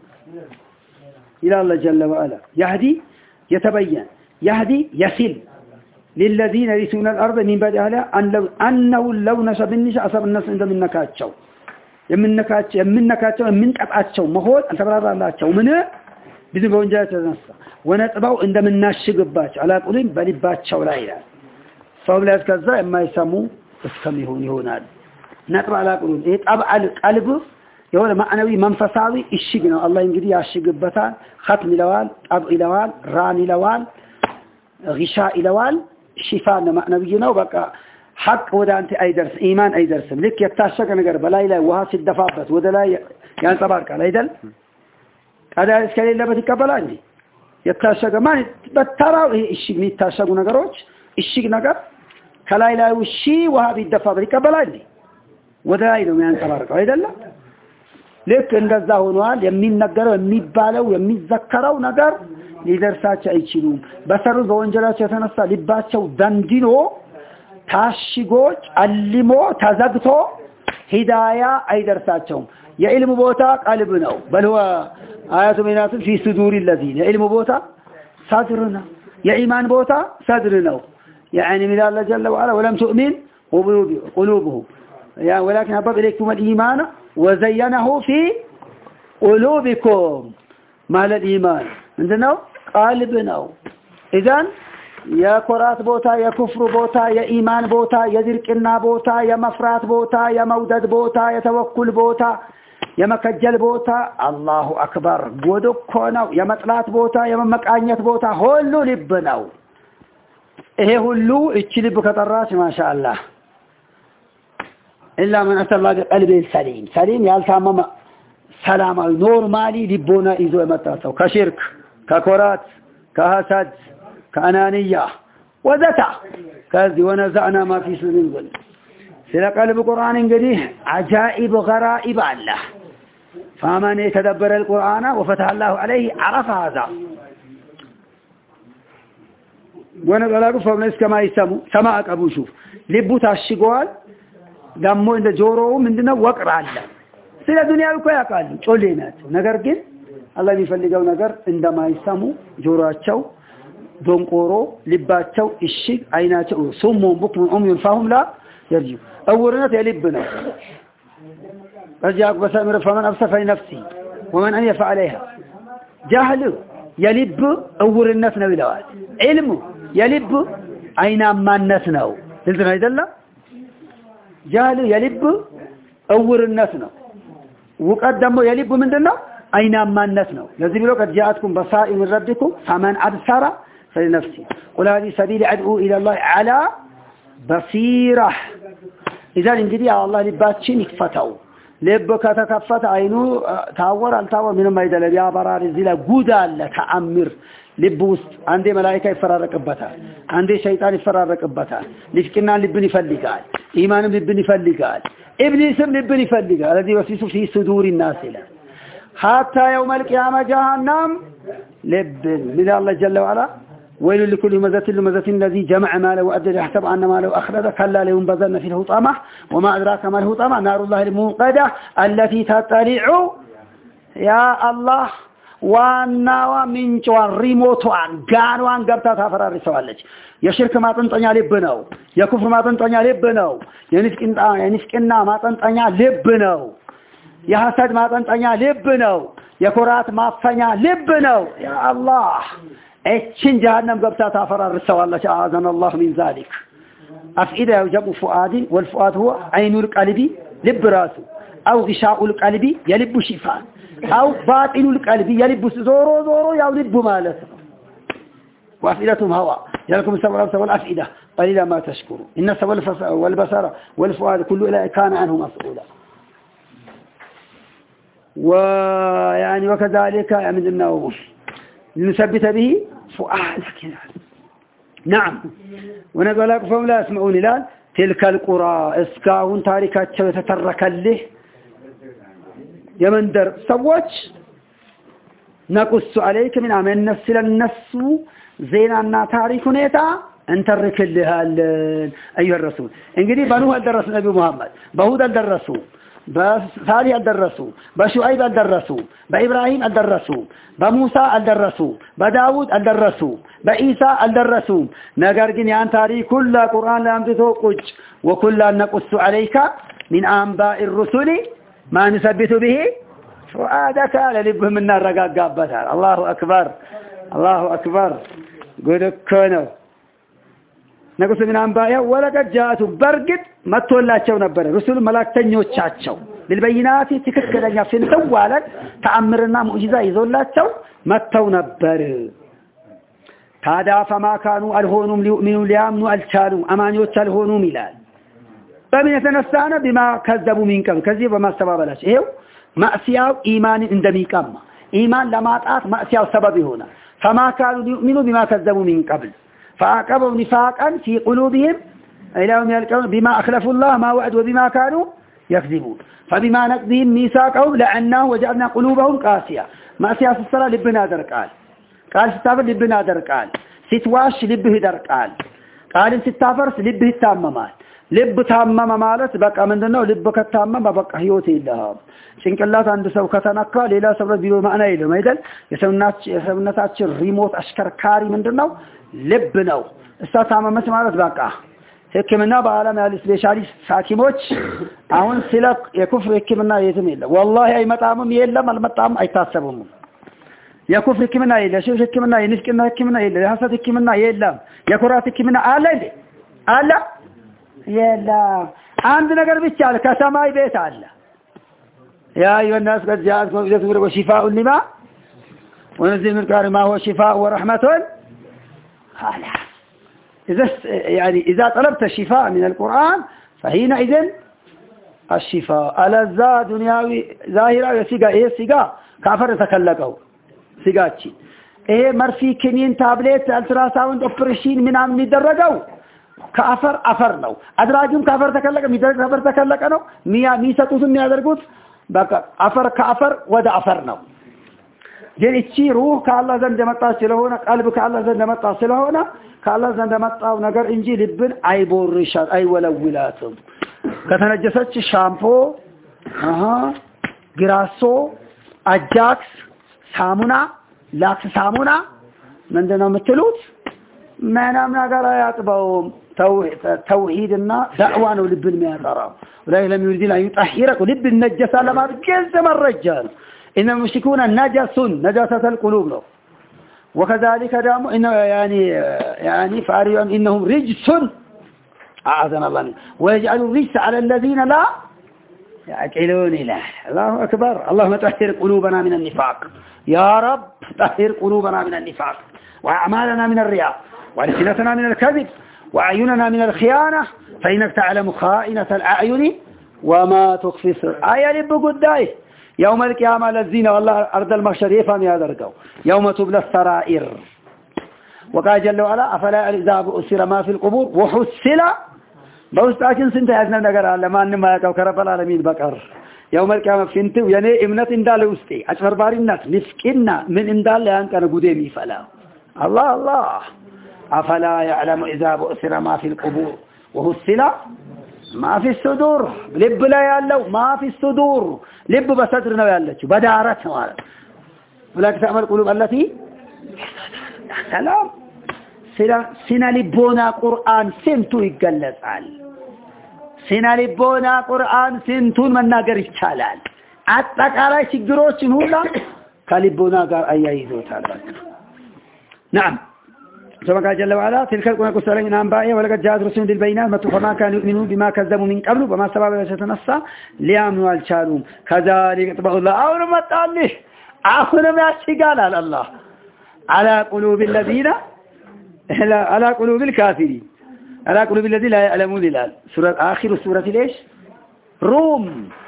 ይላል ጀለ ወዐላ يهدي يتبين يهدي يصل للذين يرثون الارض من بعد اهلها ان لو انه لو نشأ بالنشاء اصاب الناس እንደምንነካቸው የምንነካቸው የምንነካቸው የምንቀጣቸው መሆን አልተብራራላቸው ምን ብዙ በወንጀል ተነሳ ወነጥባው እንደምናሽግባቸው አላቁልም በልባቸው ላይ ይላል ፈውላስ ከዛ የማይሰሙ እስከሚሆን ይሆናል ነጥባ አላቁልም ይሄ ጠብዓል ቀልብ የሆነ ማዕናዊ መንፈሳዊ እሽግ ነው አላህ እንግዲህ ያሽግበታል ختم ይለዋል ጠብ ይለዋል ራን ይለዋል غشاء ይለዋል ሽፋን ማዕናዊ ነው በቃ ሐቅ ወደ አንተ አይደርስ ኢማን አይደርስም ልክ የታሸገ ነገር በላይ ላይ ውሃ ሲደፋበት ወደ ላይ ያንጸባርቃል አይደል ታዲያ እስከሌለበት ይቀበላል እንዴ የታሸገ ማለት በተራው እሽግ የሚታሸጉ ነገሮች እሽግ ነገር ከላይ ላይ ውሺ ውሃ ቢደፋበት ይቀበላል እንዴ ወደ ላይ ነው ያንጸባርቀው አይደል ልክ እንደዛ ሆኗል የሚነገረው የሚባለው የሚዘከረው ነገር ሊደርሳቸው አይችሉም በሰሩ በወንጀላቸው የተነሳ ልባቸው ደንድኖ ታሽጎ ጨልሞ ተዘግቶ ሂዳያ አይደርሳቸውም የዕልም ቦታ ቀልብ ነው በልዋ አያቱ ሚናቱ في صدور الذين የዕልም ቦታ صدرنا የኢማን ቦታ صدر ነው يعني من الله جل وعلا ولم تؤمن قلوبهم يعني ولكن حبب إليكم الإيمان وزينه في قلوبكم مال الإيمان عندنا قلبنا إذن يا قرات بوتا يا كفر بوتا يا إيمان بوتا يا ذركنا بوتا يا مفرات بوتا يا مودد بوتا يا توكل بوتا يا مكجل بوتا الله أكبر قدكنا يا مطلات بوتا يا ممكانيت بوتا هلو لبنا إيه هلو اتشلب كتراس ما شاء الله إلا من أتى الله بقلب سليم سليم يالتامم سلام نورمالي لبونا إذو متاسو كشرك ككورات كحسد كأنانية وذتا كذي ونزعنا ما في صدور سلا قلب القرآن قديه عجائب غرائب الله فمن يتدبر القرآن وفتح الله عليه عرف هذا ونقلقوا فمنس كما يسمو سماعك أبو شوف لبو تاشقوال دمو عند جورو من دنا وقر الله سلا دنيا بكو يقال ጮሌናት ነገር ግን አላህ የሚፈልገው ነገር እንደማይሰሙ ጆሮአቸው ዶንቆሮ ልባቸው እሽግ አይናቸው ሱሙ ቡክሙ ኡምዩን فهم لا يرجو اورنت የልብ ነው رجاك بسامر فمن افسف نفسي ومن ان يفعل عليها جهل የልብ እውርነት ነው ይላል علم የልብ አይናማነት ነው እንት ነው አይደለም جهل የልብ እውርነት ነው ወቀደሞ የልብ ምንድነው አይናማነት ነው ለዚህ ብሎ ከጃአትኩም በሳኢ من ربكم فمن ابصر فلنفسه قل هذه سبيل ادعو الى الله على بصيره اذا እንግዲህ አላህ ልባችን ይፈታው ልብ ከተከፈተ አይኑ ታወር አልታወር ምንም አይደለም ያበራር እዚህ ላይ ጉድ አለ ተአምር ልብ ውስጥ አንዴ መላእክት ይፈራረቅበታል አንዴ ሸይጣን ይፈራረቅበታል ልፍቅና ልብን ይፈልጋል ኢማንም ልብን ይፈልጋል ኢብሊስም ልብን ይፈልጋል الذي وسوس في صدور الناس حتى يوم القيامه جهنم لب من الله جل وعلا ويل لكل همزة لمزة الذي جمع ماله وأدى يحسب أن ماله أخلده كلا لينبذن في الحطمة وما أدراك ما الحطمة نار الله الموقدة التي تطلع يا الله ዋናዋ ምንጯን ሪሞቷን ጋኗን ገብታ ታፈራርሰዋለች የሽርክ ማጠንጠኛ ልብ ነው የኩፍር ማጠንጠኛ ልብ ነው የንፍቅና የንፍቅና ማጠንጠኛ ልብ ነው የሐሰድ ማጠንጠኛ ልብ ነው የኩራት ማፈኛ ልብ ነው ያ አላህ እቺን ጀሃነም ገብታ ታፈራርሰዋለች አዘን الله من ذلك افئده يجب فؤاد والفؤاد هو عين القلب لب راسه او غشاء القلب يلب شفاء أو باطن القلب يلبس زورو زورو يلب مالته وافئدتهم هواء يلكم السمع والأفئدة قليلا ما تشكروا إن السمع والبصر والفؤاد كل أولئك كان عنه مسؤولا ويعني وكذلك من النوم لنثبت به فؤادك نعم ونقول لكم فهم لا يسمعون الآن تلك القرى اسكاون تاركات تترك له يمندر سوّج نقص عليك من عمل النفس للنفس زيننا تاريخ نيتا انترك لها أيها الرسول انقدي بنوه الدرس نبي محمد بهود الدرسوا بثالي الدرسوا بشعيب الدرسوا بإبراهيم الدرسوا بموسى الدرسوا بداود الدرسوا بإيسى الدرسوا نقرقين عن تاريخ كل قرآن لم تتوقج وكل نقص عليك من أنباء الرسل ما نثبت به فؤادك للبهم من النار رقاقابتها الله أكبر الله أكبر قد كانوا نقص من أنباء ولقد جاءتوا برقد ما تولاتشو نبرا رسول ملاك تنيوتشاتشو بالبينات تككلن يفين سوالا تأمرنا مؤجزة يزولاتشو ما تو نبرا تادا فما كانوا الهونم ليؤمنوا ليامنوا الشالوا أمانيوتش الهونم ملال فمن يتنسانا بما كذبوا من قبل كذب وما سبب لاش ايو مأسياو إيمان اندمي كما إيمان لما تآت مأسياو سبب هنا فما كانوا يؤمنوا بما كذبوا من قبل فعقبوا نفاقا في قلوبهم إلى يوم يلقون بما أخلفوا الله ما وعد وبما كانوا يكذبون فبما نقضهم ميثاقهم لعناهم وجعلنا قلوبهم قاسية ما سياس الصلاة لبنا درقال قال ستافر لبنا درقال ستواش لبه درقال قال ستافرس لبه تاممال لب تامم ማለት በቃ ምንድነው ልብ ከታመመ በቃ ህይወት የለህም ጭንቅላት አንድ ሰው ከተነካ ሌላ ሰው ቢሮ ማዕና የለም አይደል የሰውናችን የሰውነታችን ሪሞት አሽከርካሪ ምንድነው ልብ ነው እሷ ታመመች ማለት በቃ ህክምና በአለም ያለ ስፔሻሊስት ሐኪሞች አሁን ስለ የኩፍር ህክምና የትም የለም والله አይመጣምም የለም አልመጣም አይታሰብም የኩፍር ህክምና የለም ሽርክ ህክምና የንፍቅና ህክምና የለም የሐሰት ህክምና የለም የኩራት ህክምና አለ እንዴ አለ የለም አንድ ነገር ብቻ አለ ከሰማይ ቤት አለ يا ايها الناس قد جاءتكم موعظة وشفاء لما ونزل من القرآن ما هو شفاء ورحمة خلاص إذا يعني إذا طلبت الشفاء من القرآن فحينئذ الشفاء على الزا دنياوي ظاهرة يسيقى إيه سيقى كافر تكلقه سيقاتي إيه مرفي كنين تابليت التراساوند أوبريشين من عم ندرقه كافر أفر نو أدراجهم كافر تكلقه ميدرق كافر تكلقه نو ميا ميساتوثم ميادرقوت بقى أفر كافر ودا أفر نو جل إتشي روح كالله زند مطا سلهونا قلب كالله زند مطا سلهونا كالله زند مطا ونقر إنجي لبن أي بورشات أي ولولاتهم كتنجسات شامبو أها جراسو أجاكس سامونا لاكس سامونا من دنا متلوت ما نامنا قرا يطبعهم توحيدنا دعوانه لبن ما يطرام ولا لم يريد أن يطهرك ولب النجسة لما بجزم الرجال إن المشركون نجس نجاسة القلوب له وكذلك دام إنه يعني يعني فاريون إنهم رجس أعاذنا الله منه ويجعل الرجس على الذين لا يعقلون إله الله أكبر اللهم طهر قلوبنا من النفاق يا رب طهر قلوبنا من النفاق وأعمالنا من الرياء وألسنتنا من الكذب وأعيننا من الخيانة فإنك تعلم خائنة الأعين وما تخفي الصدور آية لب قداي يوم القيامة الذين والله أرض المحشر يفهم يا درقوا يوم تبلى السرائر وقال جل وعلا أفلا إذا أسر ما في القبور وحسل بوستاكن سنت يزنا نقر على ما أنما يكو كرب العالمين بكر يوم القيامة فينتو يعني إمنة اندال وستي أشفر بار الناس نفكنا من اندال لأن كان قديمي فلا الله الله أفلا يعلم إذا أسر ما في القبور وحسل ما في الصدور لب لا يالله ما في الصدور لب بصدرنا يالله بدارت مال ولكن تعمل قلوب التي سلام سنا لبونا قرآن سنتو يقلصال سنا لبونا قرآن سنتون መናገር ይቻላል አጠቃላይ ችግሮችን ሁሉ ከልቦና ጋር አያይዞታል نعم كما قال جل وعلا تلك القرآن قصة من أنبائها ولقد جاءت رسل بالبينات فما كانوا يؤمنون بما كذبوا من قبل وما سبب يتنصى ليامنوا الشارون كذلك يطبع الله أول ما تعليه أول ما يشقال على الله على قلوب الذين على قلوب الكافرين على قلوب الذين لا يعلمون الآن سورة آخر سورة ليش روم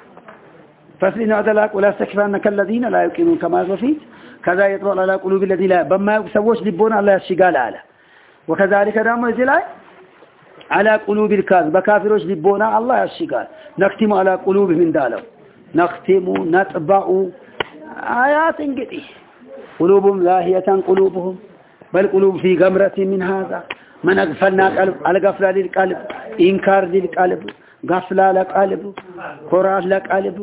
فاسلنا عدلاك ولا استكفانك الذين لا يؤمنون كما يصفيت كذا يطبع على قلوب الذين لا بما يسووش لبون الله يشقال على وكذلك دام يزلاي على قلوب الكاذب بكافروش لبون الله يشقال نختم على قلوبهم من دالو نختم نطبع آيات انقضي قلوبهم لاهية قلوبهم بل قلوب في غمرة من هذا من أغفلنا قلب على غفلة للقلب إنكار للقلب غفلة لقلب كراج لقلب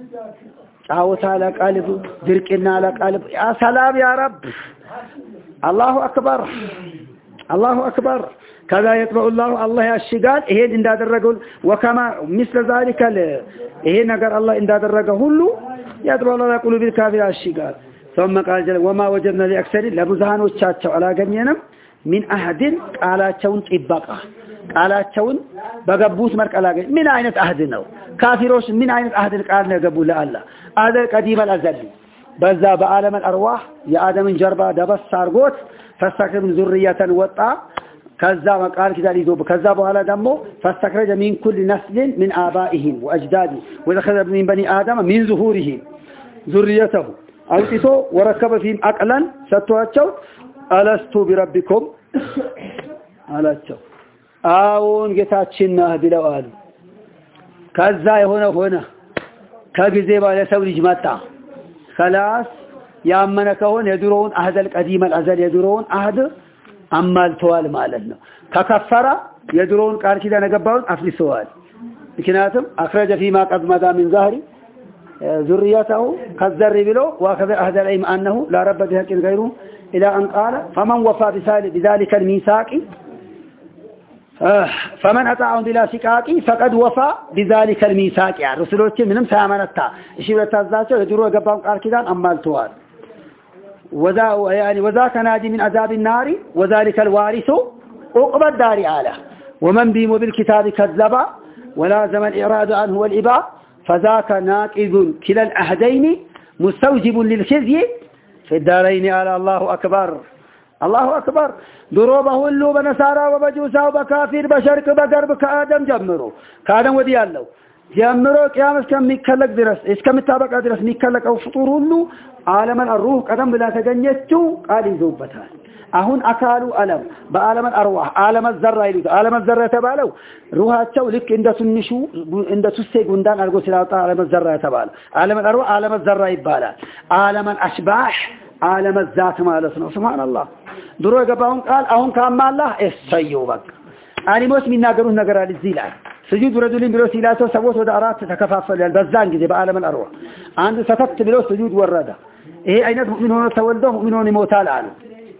عوتا لقلب درقنا لقلب يا سلام يا رب الله أكبر الله أكبر كذا يتبع الله الله يشغال إيه إن دادرقوا وكما مثل ذلك إيه نقر الله إن دادرقوا هلو يتبع الله قلوب الكافر يشغال ثم قال جل وما وجدنا لأكثر لبزهان وشاتشو على جنينم من أحد قالاتشون طبقة قالاتشون بقبوس مرك على جنين من عينة أحدنا كافروش من عينة أحد قالنا قبول لله هذا القديم الأزلي بذا بعالم الأرواح يا آدم جربا دبس سارقوت فاستخرج من ذرية وطا كذا وقال كذا ليذوب كذا وعلى دمه فاستخرج من كل نسل من آبائهم وأجدادهم ودخل من بني آدم من ظهورهم ذريته أوتيتو وركب فيهم أقلا ستواتشو ألست بربكم ألستو آون قتاتشنا بلوال كذا هنا هنا كجزء على سوري جماعة خلاص يا أمنا كون يدرون أحد القديم الأزل يدرون أحد أمال توال مالنا ككفرة يدرون قال كذا نجبرون أفلي سؤال لكناتم أخرج فيما قد مدى من ظهري ذريته كالذر بلو وأخذ أحد العلم أنه لا رب بحق غيره إلى أن قال فمن وفى بذلك الميثاق فمن أطاعهم بلا شقاق فقد وفى بذلك الميثاق يعني رسولوች ምንም ሳያመነታ እሺ በታዛቸው የድሮ ገባውን ቃል ኪዳን አማልተዋል وذا يعني وذاك نادي من عذاب النار وذلك الوارث عقبى الدار على ومن بهم بالكتاب كذب ولازم الإعراض عنه والإباء فذاك ناقض كلا الأهدين مستوجب للخزي في الدارين على الله أكبر الله أكبر دروبه اللو بنسارا وبجوسا وبكافر بشرك بقرب كآدم جمرو كآدم ودي الله جمرو قيام اسكم ميكلك درس اسكم متابق درس ميكلك أو فطور اللو عالما الروح قدم بلا تجنيتو قال يزوبتان أهون أكالوا ألم بعالم الأرواح عالم الذرة يلوت عالم الذرة تبالو روحاتشو لك عند سنشو عند سسي قندان أرغو سلاطة عالم الذرة تبالو عالم الأرواح عالم الذرة يبالا عالم الأشباح عالم الذات مالسنا سبحان الله درو قبعون قال أهون كام الله استيو بك أنيموس من ناقرون نقرال الزيلان سجود رجلين بلو سيلاتو سووت ودعرات تتكفافل البزان جدي بعالم الأرواح عنده ستت بلو سجود ورده إيه أين مؤمن هنا تولدوا مؤمن هنا موتال عنه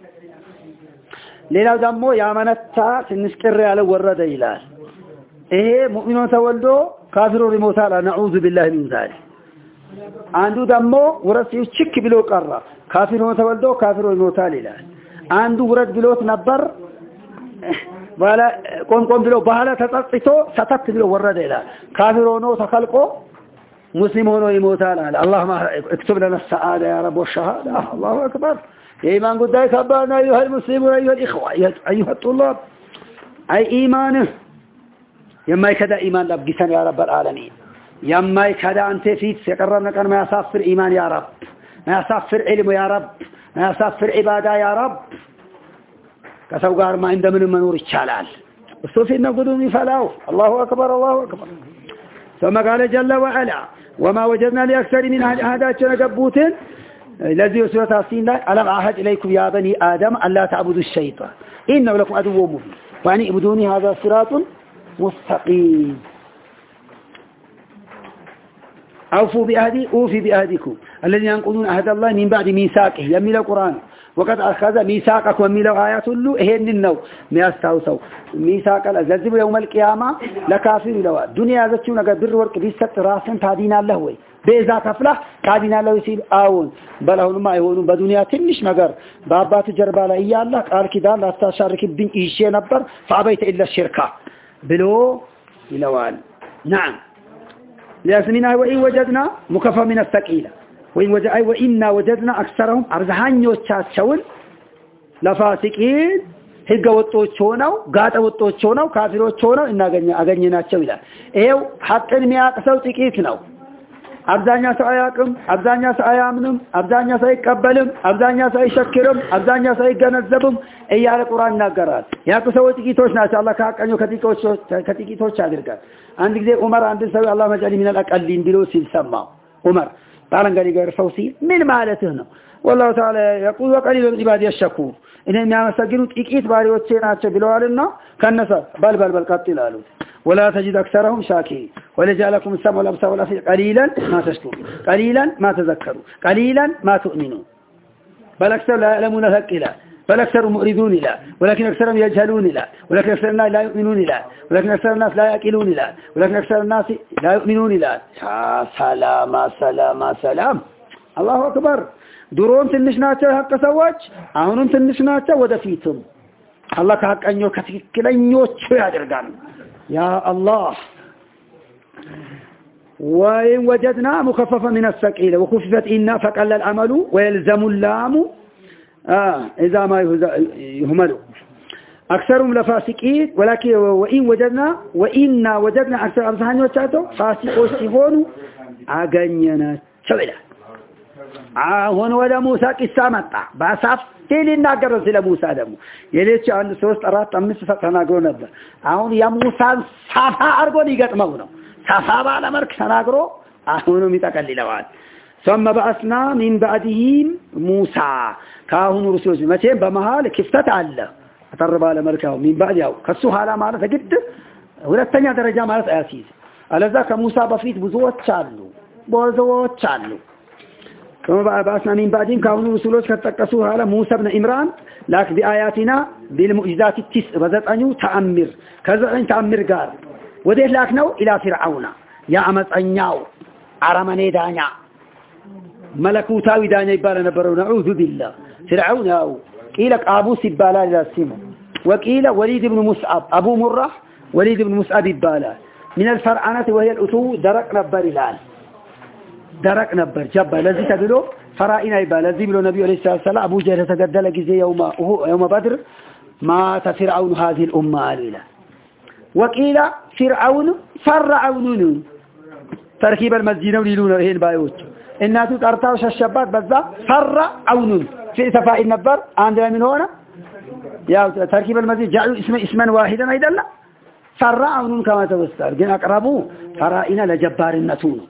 ሌላው ደግሞ ያመነታ ትንስቅር ያለ ወረደ ይላል ይሄ ሙእሚኑን ተወልዶ ካፊሩ ይሞታል ነዑዙ ቢላሂ ሚን ዛሊክ አንዱ ደግሞ ወረሲው ችክ ብሎ ቀራ ካፊሩን ተወልዶ ካፊሩ ይሞታል ይላል አንዱ ወረድ ብሎት ነበር ባላ ቆንቆን ብሎ በኋላ ተጸጽቶ ሰተት ብሎ ወረደ ይላል ካፊሩ ነው ተከልቆ ሙስሊም ሆኖ ይሞታል አለ اللهم اكتب لنا السعاده يا رب والشهاده الله اكبر إيمان قد يكبرنا أيها المسلمون أيها الإخوة أيها الطلاب أي إيمانه يما يكدا إيمان لبقسا يا رب العالمين يما يكدا أنت فيت سيقررنا كان ما يصفر إيمان يا رب ما يصفر علم يا رب ما يصفر عبادة يا رب كسوغار ما عند من منور الشلال الصوفينا قدوم فلاو الله أكبر الله أكبر ثم قال جل وعلا وما وجدنا لأكثر من هذا نقبوتين الذي سورة الصين ألم أعهد إليكم يا بني آدم ألا تعبدوا الشيطان إنه لكم عدو مبين وأن اعبدوني هذا صراط مستقيم أوفوا بأهدي أوفي بأهدكم الذين ينقضون عهد الله من بعد ميثاقه يميل القرآن وقد أخذ ميثاقك وميل آيات له هن النو ما يستوسوا ميثاق الأزلزم يوم القيامة لكافر لوا دنيا ذاتشون بر ورق بيست راسن تادين الله وي بإذا كفله تادين الله يسير آون بل هون ما يهونون بدنيا تنش مقر بابات جربالا إيا الله قال كدان لا تشارك بين إيشي نبر فأبيت إلا الشركة بلو إلوان نعم لأسمنا وإن وجدنا مكفى من الثقيلة وإن وجد أي وإنا وجدنا أكثرهم أرزهان يوتشون لفاسقين هجا وطوچوناو غاتا وطوچوناو كافروچوناو إنا أغنيناچو ይላል ይሄው ሐቅን የሚያቀሰው ጥቂት ነው አብዛኛው ሰው አያውቅም አብዛኛው ሰው አያምንም አብዛኛው ሰው አይቀበልም አብዛኛው ሰው አይሸክርም አብዛኛው ሰው አይገነዘብም እያለ ቁርአን ይናገራል ያቁ ሰዎች ጥቂቶች ናቸው አላህ ካቀኙ ከጥቂቶች ከጥቂቶች አድርጋል አንድ ጊዜ ዑመር አንድ ሰው አላህ መጃሊ من الاقلين ብሎ ሲሰማው ዑመር ባለንገሪ ጋር ሰው ሲል ምን ማለትህ ነው والله تعالى يقول وقليل من عبادي الشكور إن የሚያመሰግኑ ጥቂት ባሪዎቼ ናቸው ብለዋልና ከነሰ በል በል በል ቀጥል አሉት ولا تجد أكثرهم شاكرين ولجعلكم السمع والأبصار والأفئدة قليلا ما تشكرون قليلا ما تذكرون قليلا ما تؤمنون بل أكثر لا يعلمون الحق لا بل أكثر مؤردون لا ولكن أكثرهم يجهلون لا ولكن أكثر الناس لا يؤمنون لا ولكن أكثر الناس لا يأكلون لا ولكن أكثر الناس لا يؤمنون لا سلام سلام سلام الله أكبر ድሮም ትንሽ ናቸው ሐቅ ሰዎች አሁንም ትንሽ ናቸው ወደፊትም አላህ ከሐቀኞ ከትክክለኞቹ ያደርጋል ያ አላህ وإن وجدنا مخففا من الثقيل وخففت إنا فقل العمل ويلزم اللام آه إذا ما يهمل أكثرهم لفاسقين ولكن وإن وجدنا وإنا وجدنا أكثر أمسحان وشاتو فاسقوا سيهونوا أغنينا شويلا አሁን ወደ ሙሳ ቂሳ መጣ ባሳፍቴ ሊናገር ስለ ሙሳ ደግሞ የሌች አንድ ሶስት አራት አምስት ተናግሮ ነበር አሁን የሙሳን ሳፋ አርጎ ሊገጥመው ነው سفابا على مرك سناقرو أهونهم يتقللوان ثم بعثنا من بعدهم موسى كاهون رسول متى بمهال كفتت على أترب على مركه من بعده كسوها على مالته جد ولا الثانية درجة مالته أسيس على ذاك موسى بفيت بزوت شالو بزوت شالو كما بعثنا من بعدهم كاهون رسول كتكسوها على موسى بن إمران لكن بآياتنا بالمعجزات التسع بذات أنه تأمر كذا أن تأمر قال وده لكنه إلى فرعون يا أمت أنياو عرمني دانيا ملكوتاوي دانيا يبالا نبرو نعوذ بالله فرعون أو قيلك أبو سبالا إلى السماء وقيل وليد بن مسعب أبو مرة وليد بن مسعب يبالا من الفرعنة وهي الأتو درق نبر الآن درق نبر جبا الذي تقولو فرائنا يبالا الذي بلو نبي عليه الصلاة والسلام أبو جهل تقدل جزي يوم, يوم بدر مات فرعون هذه الأمة عليلا وقيل فرعون فرعون تركيب المسجد وليلون رهين بايوت الناس ترتاوش الشباب بذا فرعون في صفاء النبر عندنا من هنا يا تركيب المسجد جعلوا اسم اسما واحدا أيضا لا فرعون كما توستر جن أقربوا فرائنا لجبار النتون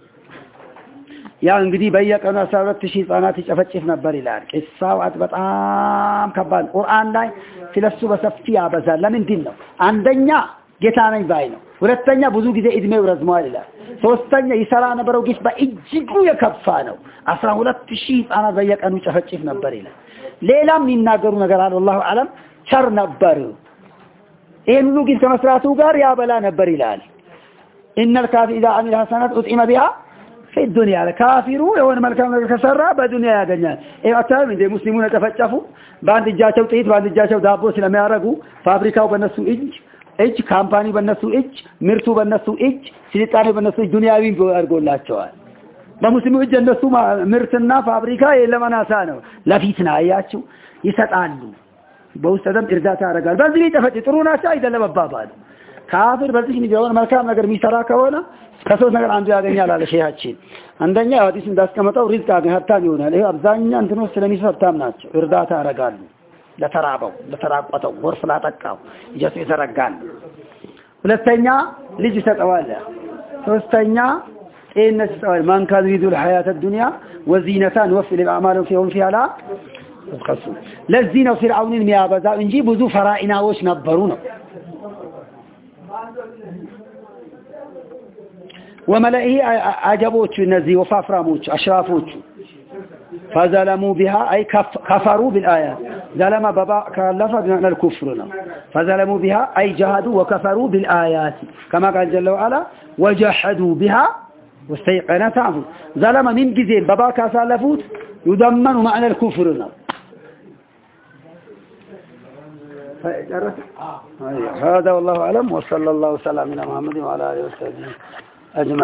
يا انجدي بيك أنا سألت شيء أنا تشفتش نبر الآن الساعة بتأم كبان القرآن لا فلسفة بسفتيا بزال لمن دينه عندنا جتاني باينه ሁለተኛ ብዙ ጊዜ እድሜው ረዝሟል ይላል ሶስተኛ ይሰራ ነበረው ግፍ በእጅጉ የከፋ ነው አስራ ሁለት ሺህ ህፃናት በየቀኑ ጨፈጭፍ ነበር ይላል ሌላም ይናገሩ ነገር አለ والله اعلم ቸር ነበር ይሄን ሁሉ ግፍ ከመስራቱ ጋር ያበላ ነበር ይላል ان الكافر اذا عمل حسنات اطعم بها في الدنيا الكافر የሆነ መልካም ነገር ከሰራ በዱንያ ያገኛል እያታም እንደ ሙስሊሙን ተፈጨፉ በአንድ እጃቸው ጥይት በአንድ እጃቸው ዳቦ ስለሚያረጉ ፋብሪካው በነሱ እጅ እጅ ካምፓኒ በነሱ እጅ ምርቱ በነሱ እጅ ስልጣኔ በነሱ እጅ ዱንያዊ አድርጎላቸዋል በሙስሊሙ እጅ እነሱ ምርትና ፋብሪካ የለማናሳ ነው ለፊትና አያችሁ ይሰጣሉ በውስጥ ደም እርዳታ ያደርጋል በዚህ ተፈጭ ጥሩ ናቸው አይደለም አባባል ካፍር በዚህ ቢሆን መልካም ነገር የሚሰራ ከሆነ ከሶስት ነገር አንዱ ያገኛል አለ ሼሃችን አንደኛ ሐዲስ እንዳስቀመጠው ሪዝቅ አገኝ ሀብታም ይሆናል ይሄ አብዛኛው እንትኖች ስለሚሰጣም ናቸው እርዳታ ያደርጋሉ ለተራበው ለተራቆተው ወርፍ ላጠቃው ይጀስ ይዘረጋል ሁለተኛ ልጅ ይሰጠዋል ሶስተኛ ጤንነት ይሰጠዋል ማን ካን ይሪዱ الحياه الدنيا وزينتها نوفي للاعمال فيهم فيها لا ተስከሱ ለዚህ ነው ፍርዓውንን የሚያበዛው እንጂ ብዙ ፈራኢናዎች ነበሩ ነው وملئه عجبوچ እነዚህ ወፋፍራሞች አሽራፎች فظلموا بها أي كفروا بالآيات ظلم بابا كلف بمعنى الكفر فظلموا بها أي جهدوا وكفروا بالآيات كما قال جل وعلا وجحدوا بها واستيقنتها ظلم من جزين بابا كسالفوت يضمن معنى الكفر هذا والله أعلم وصلى الله وسلم على محمد وعلى آله وصحبه أجمعين